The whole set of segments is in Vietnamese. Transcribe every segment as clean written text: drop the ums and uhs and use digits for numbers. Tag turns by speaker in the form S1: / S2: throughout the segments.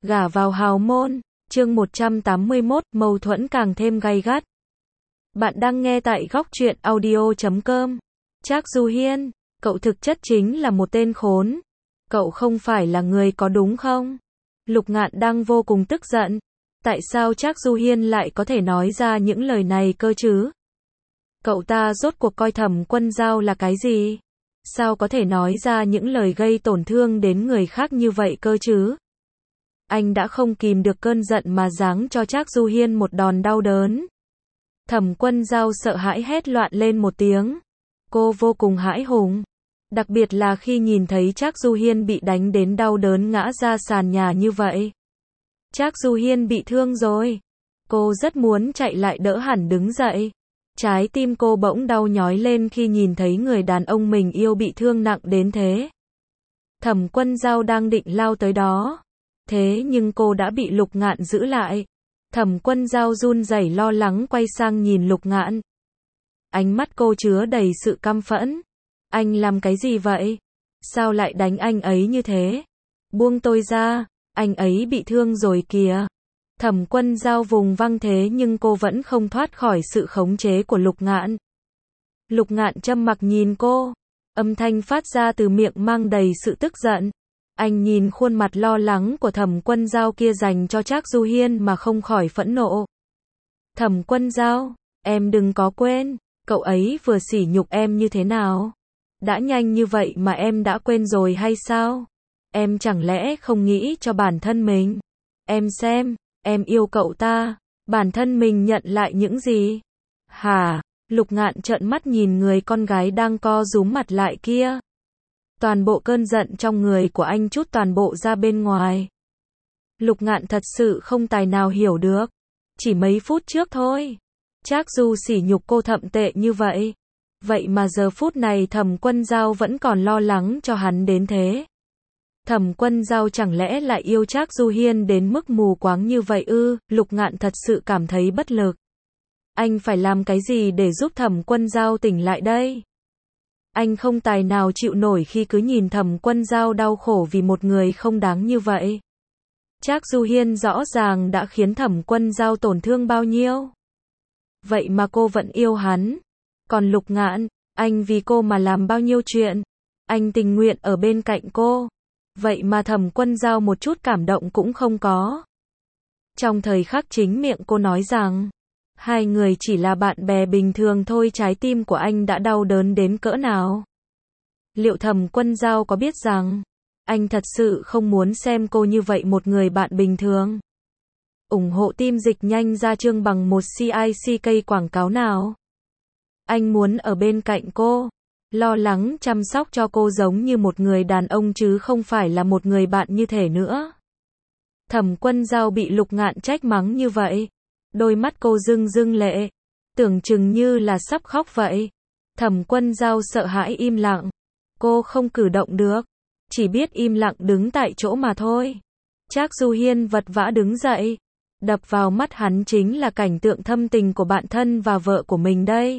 S1: Gả vào hào môn, chương 181, mâu thuẫn càng thêm gay gắt. Bạn đang nghe tại góc truyện audio.com. Trác Du Hiên, cậu thực chất chính là một tên khốn. Cậu không phải là người có đúng không? Lục Ngạn đang vô cùng tức giận. Tại sao Trác Du Hiên lại có thể nói ra những lời này cơ chứ? Cậu ta rốt cuộc coi Thẩm Quân Dao là cái gì? Sao có thể nói ra những lời gây tổn thương đến người khác như vậy cơ chứ? Anh đã không kìm được cơn giận mà giáng cho Trác Du Hiên một đòn đau đớn. Thẩm Quân Dao sợ hãi hét loạn lên một tiếng. Cô vô cùng hãi hùng. Đặc biệt là khi nhìn thấy Trác Du Hiên bị đánh đến đau đớn ngã ra sàn nhà như vậy. Trác Du Hiên bị thương rồi. Cô rất muốn chạy lại đỡ hẳn đứng dậy. Trái tim cô bỗng đau nhói lên khi nhìn thấy người đàn ông mình yêu bị thương nặng đến thế. Thẩm Quân Dao đang định lao tới đó. Thế nhưng cô đã bị Lục Ngạn giữ lại. Thẩm Quân Dao run rẩy lo lắng quay sang nhìn Lục Ngạn. Ánh mắt cô chứa đầy sự căm phẫn. Anh làm cái gì vậy? Sao lại đánh anh ấy như thế? Buông tôi ra, anh ấy bị thương rồi kìa. Thẩm Quân Dao vùng văng thế nhưng cô vẫn không thoát khỏi sự khống chế của Lục Ngạn. Lục Ngạn trầm mặc nhìn cô. Âm thanh phát ra từ miệng mang đầy sự tức giận. Anh nhìn khuôn mặt lo lắng của Thẩm Quân Dao kia dành cho Trác Du Hiên mà không khỏi phẫn nộ. Thẩm Quân Dao, em đừng có quên, cậu ấy vừa sỉ nhục em như thế nào. Đã nhanh như vậy mà em đã quên rồi hay sao? Em chẳng lẽ không nghĩ cho bản thân mình? Em xem, em yêu cậu ta, bản thân mình nhận lại những gì? Hả? Lục Ngạn trợn mắt nhìn người con gái đang co rúm mặt lại kia. Toàn bộ cơn giận trong người của anh trút toàn bộ ra bên ngoài. Lục Ngạn thật sự không tài nào hiểu được. Chỉ mấy phút trước thôi. Trác Du sỉ nhục cô thậm tệ như vậy. Vậy mà giờ phút này Thẩm Quân Dao vẫn còn lo lắng cho hắn đến thế. Thẩm Quân Dao chẳng lẽ lại yêu Trác Du Hiên đến mức mù quáng như vậy ư? Lục Ngạn thật sự cảm thấy bất lực. Anh phải làm cái gì để giúp Thẩm Quân Dao tỉnh lại đây? Anh không tài nào chịu nổi khi cứ nhìn Thẩm Quân Dao đau khổ vì một người không đáng như vậy. Trác Du Hiên rõ ràng đã khiến Thẩm Quân Dao tổn thương bao nhiêu. Vậy mà cô vẫn yêu hắn. Còn Lục Ngạn, anh vì cô mà làm bao nhiêu chuyện. Anh tình nguyện ở bên cạnh cô. Vậy mà Thẩm Quân Dao một chút cảm động cũng không có. Trong thời khắc chính miệng cô nói rằng hai người chỉ là bạn bè bình thường thôi, trái tim của anh đã đau đớn đến cỡ nào. Liệu Thẩm Quân Dao có biết rằng anh thật sự không muốn xem cô như vậy, một người bạn bình thường? Ủng hộ team dịch nhanh ra chương bằng một CICK quảng cáo nào. Anh muốn ở bên cạnh cô, lo lắng chăm sóc cho cô giống như một người đàn ông chứ không phải là một người bạn như thể nữa. Thẩm Quân Dao bị Lục Ngạn trách mắng như vậy. Đôi mắt cô rưng rưng lệ, tưởng chừng như là sắp khóc vậy. Thẩm Quân Dao sợ hãi im lặng. Cô không cử động được, chỉ biết im lặng đứng tại chỗ mà thôi. Trác Du Hiên vật vã đứng dậy. Đập vào mắt hắn chính là cảnh tượng thâm tình của bạn thân và vợ của mình đây.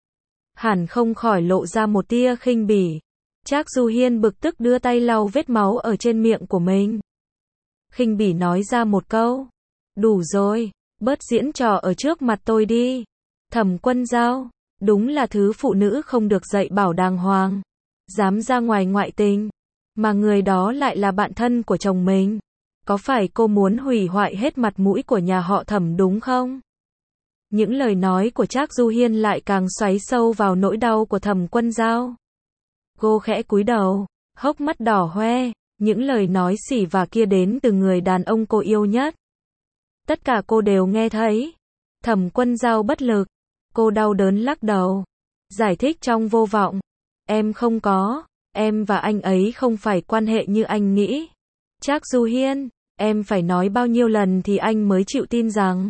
S1: Hẳn không khỏi lộ ra một tia khinh bỉ. Trác Du Hiên bực tức đưa tay lau vết máu ở trên miệng của mình. Khinh bỉ nói ra một câu. Đủ rồi. Bớt diễn trò ở trước mặt tôi đi. Thẩm Quân Dao, đúng là thứ phụ nữ không được dạy bảo đàng hoàng. Dám ra ngoài ngoại tình. Mà người đó lại là bạn thân của chồng mình. Có phải cô muốn hủy hoại hết mặt mũi của nhà họ Thẩm đúng không? Những lời nói của Trác Du Hiên lại càng xoáy sâu vào nỗi đau của Thẩm Quân Dao. Cô khẽ cúi đầu, hốc mắt đỏ hoe. Những lời nói xỉ vả kia đến từ người đàn ông cô yêu nhất. Tất cả cô đều nghe thấy. Thẩm Quân Dao bất lực. Cô đau đớn lắc đầu. Giải thích trong vô vọng. Em không có. Em và anh ấy không phải quan hệ như anh nghĩ. Trác Du Hiên, em phải nói bao nhiêu lần thì anh mới chịu tin rằng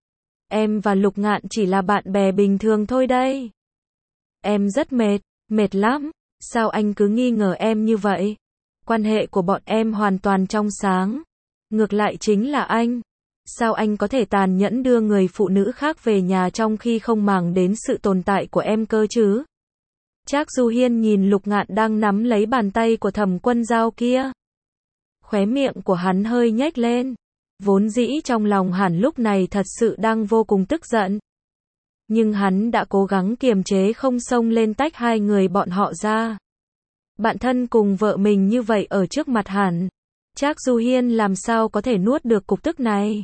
S1: em và Lục Ngạn chỉ là bạn bè bình thường thôi đây. Em rất mệt lắm. Sao anh cứ nghi ngờ em như vậy? Quan hệ của bọn em hoàn toàn trong sáng. Ngược lại chính là anh. Sao anh có thể tàn nhẫn đưa người phụ nữ khác về nhà trong khi không màng đến sự tồn tại của em cơ chứ? Trác Du Hiên nhìn Lục Ngạn đang nắm lấy bàn tay của Thẩm Quân Dao kia. Khóe miệng của hắn hơi nhếch lên. Vốn dĩ trong lòng hắn lúc này thật sự đang vô cùng tức giận. Nhưng hắn đã cố gắng kiềm chế không xông lên tách hai người bọn họ ra. Bạn thân cùng vợ mình như vậy ở trước mặt hắn. Trác Du Hiên làm sao có thể nuốt được cục tức này.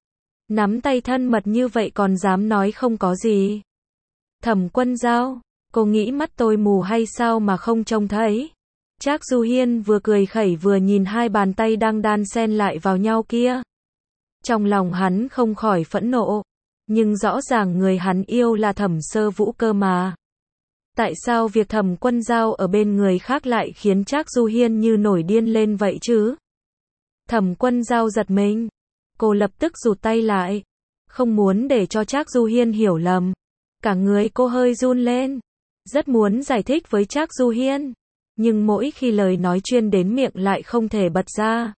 S1: Nắm tay thân mật như vậy còn dám nói không có gì. Thẩm Quân Dao, cô nghĩ mắt tôi mù hay sao mà không trông thấy. Trác Du Hiên vừa cười khẩy vừa nhìn hai bàn tay đang đan xen lại vào nhau kia. Trong lòng hắn không khỏi phẫn nộ. Nhưng rõ ràng người hắn yêu là Thẩm Sơ Vũ cơ mà. Tại sao việc Thẩm Quân Dao ở bên người khác lại khiến Trác Du Hiên như nổi điên lên vậy chứ? Thẩm Quân Dao giật mình. Cô lập tức rụt tay lại. Không muốn để cho Trác Du Hiên hiểu lầm. Cả người cô hơi run lên. Rất muốn giải thích với Trác Du Hiên. Nhưng mỗi khi lời nói chuyên đến miệng lại không thể bật ra.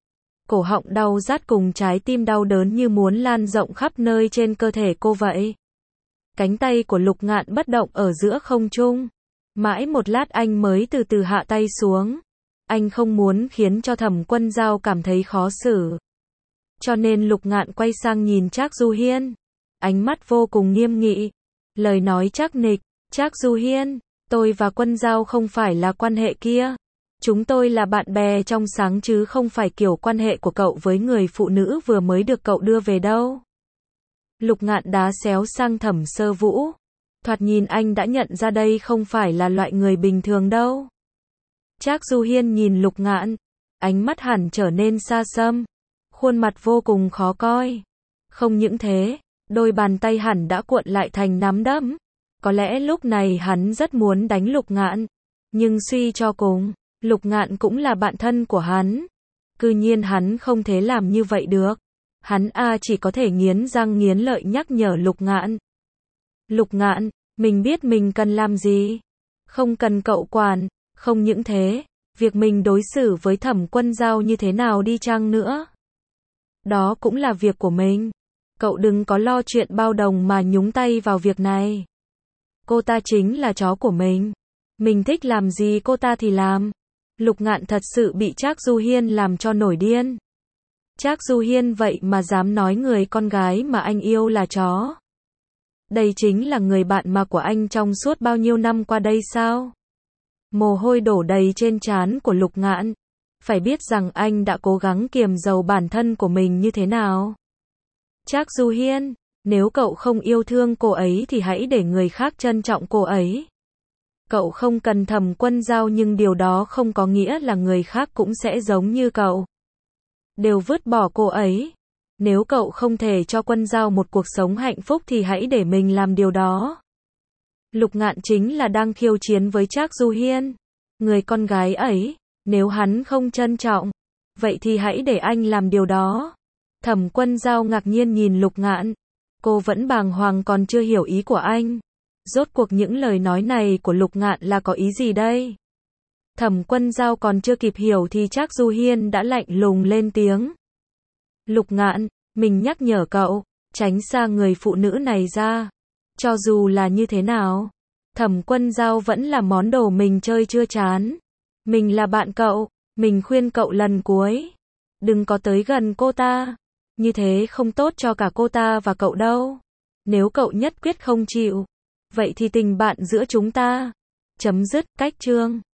S1: Cổ họng đau rát cùng trái tim đau đớn như muốn lan rộng khắp nơi trên cơ thể cô vậy. Cánh tay của Lục Ngạn bất động ở giữa không trung. Mãi một lát anh mới từ từ hạ tay xuống. Anh không muốn khiến cho Thẩm Quân Dao cảm thấy khó xử. Cho nên Lục Ngạn quay sang nhìn Trác Du Hiên. Ánh mắt vô cùng nghiêm nghị. Lời nói chắc nịch. Trác Du Hiên, tôi và Quân Dao không phải là quan hệ kia. Chúng tôi là bạn bè trong sáng chứ không phải kiểu quan hệ của cậu với người phụ nữ vừa mới được cậu đưa về đâu. Lục Ngạn đá xéo sang Thẩm Sơ Vũ. Thoạt nhìn anh đã nhận ra đây không phải là loại người bình thường đâu. Trác Du Hiên nhìn Lục Ngạn. Ánh mắt hẳn trở nên xa xăm. Khuôn mặt vô cùng khó coi. Không những thế, đôi bàn tay hẳn đã cuộn lại thành nắm đấm. Có lẽ lúc này hắn rất muốn đánh Lục Ngạn. Nhưng suy cho cùng, Lục Ngạn cũng là bạn thân của hắn. Cư nhiên hắn không thể làm như vậy được. Hắn chỉ có thể nghiến răng nghiến lợi nhắc nhở Lục Ngạn. Lục Ngạn, mình biết mình cần làm gì. Không cần cậu quản. Không những thế, việc mình đối xử với Thẩm Quân Dao như thế nào đi chăng nữa. Đó cũng là việc của mình. Cậu đừng có lo chuyện bao đồng mà nhúng tay vào việc này. Cô ta chính là chó của mình. Mình thích làm gì cô ta thì làm. Lục Ngạn thật sự bị Trác Du Hiên làm cho nổi điên. Trác Du Hiên vậy mà dám nói người con gái mà anh yêu là chó. Đây chính là người bạn mà của anh trong suốt bao nhiêu năm qua đây sao? Mồ hôi đổ đầy trên trán của Lục Ngạn. Phải biết rằng anh đã cố gắng kiềm dầu bản thân của mình như thế nào. Trác Du Hiên, nếu cậu không yêu thương cô ấy thì hãy để người khác trân trọng cô ấy. Cậu không cần Thẩm Quân Dao nhưng điều đó không có nghĩa là người khác cũng sẽ giống như cậu. Đều vứt bỏ cô ấy. Nếu cậu không thể cho Quân Dao một cuộc sống hạnh phúc thì hãy để mình làm điều đó. Lục Ngạn chính là đang khiêu chiến với Trác Du Hiên. Người con gái ấy, nếu hắn không trân trọng, vậy thì hãy để anh làm điều đó. Thẩm Quân Dao ngạc nhiên nhìn Lục Ngạn. Cô vẫn bàng hoàng còn chưa hiểu ý của anh. Rốt cuộc những lời nói này của Lục Ngạn là có ý gì đây? Thẩm Quân Dao còn chưa kịp hiểu thì Trác Du Hiên đã lạnh lùng lên tiếng. Lục Ngạn, mình nhắc nhở cậu, tránh xa người phụ nữ này ra. Cho dù là như thế nào, Thẩm Quân Dao vẫn là món đồ mình chơi chưa chán. Mình là bạn cậu, mình khuyên cậu lần cuối. Đừng có tới gần cô ta. Như thế không tốt cho cả cô ta và cậu đâu. Nếu cậu nhất quyết không chịu, vậy thì tình bạn giữa chúng ta chấm dứt. Cách chương